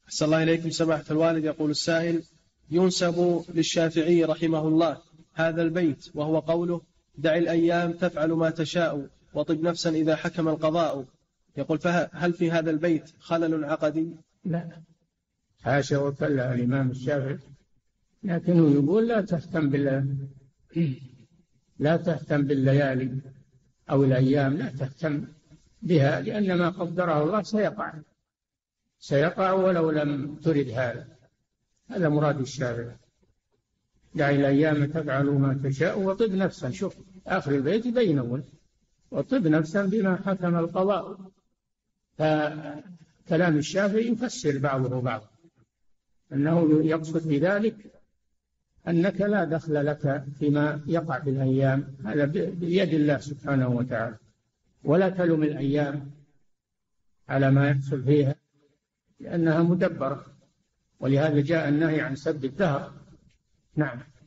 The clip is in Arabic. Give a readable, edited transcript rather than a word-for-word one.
أحسن الله إليكم سماحة الوالد. يقول السائل: ينسب للشافعي رحمه الله هذا البيت وهو قوله: دع الأيام تفعل ما تشاء وطب نفسا إذا حكم القضاء. يقول: فهل في هذا البيت خلل عقدي؟ لا، حاشا وكلا الإمام الشافعي، لكنه يقول لا تهتم بالليالي أو الأيام، لا تهتم بها، لأن ما قدره الله سيقع ولو لم ترد هذا مراد الشافعي. دع الأيام تفعل ما تشاء وطب نفسا. شوف آخر البيت بينه: وطب نفسا بما حكم القضاء. فكلام الشافعي يفسر بعضه بعضا، أنه يقصد بذلك أنك لا دخل لك فيما يقع في الأيام، هذا بيد الله سبحانه وتعالى، ولا تلم الأيام على ما يحصل فيها لأنها مدبرة، ولهذا جاء النهي عن سب الدهر. نعم.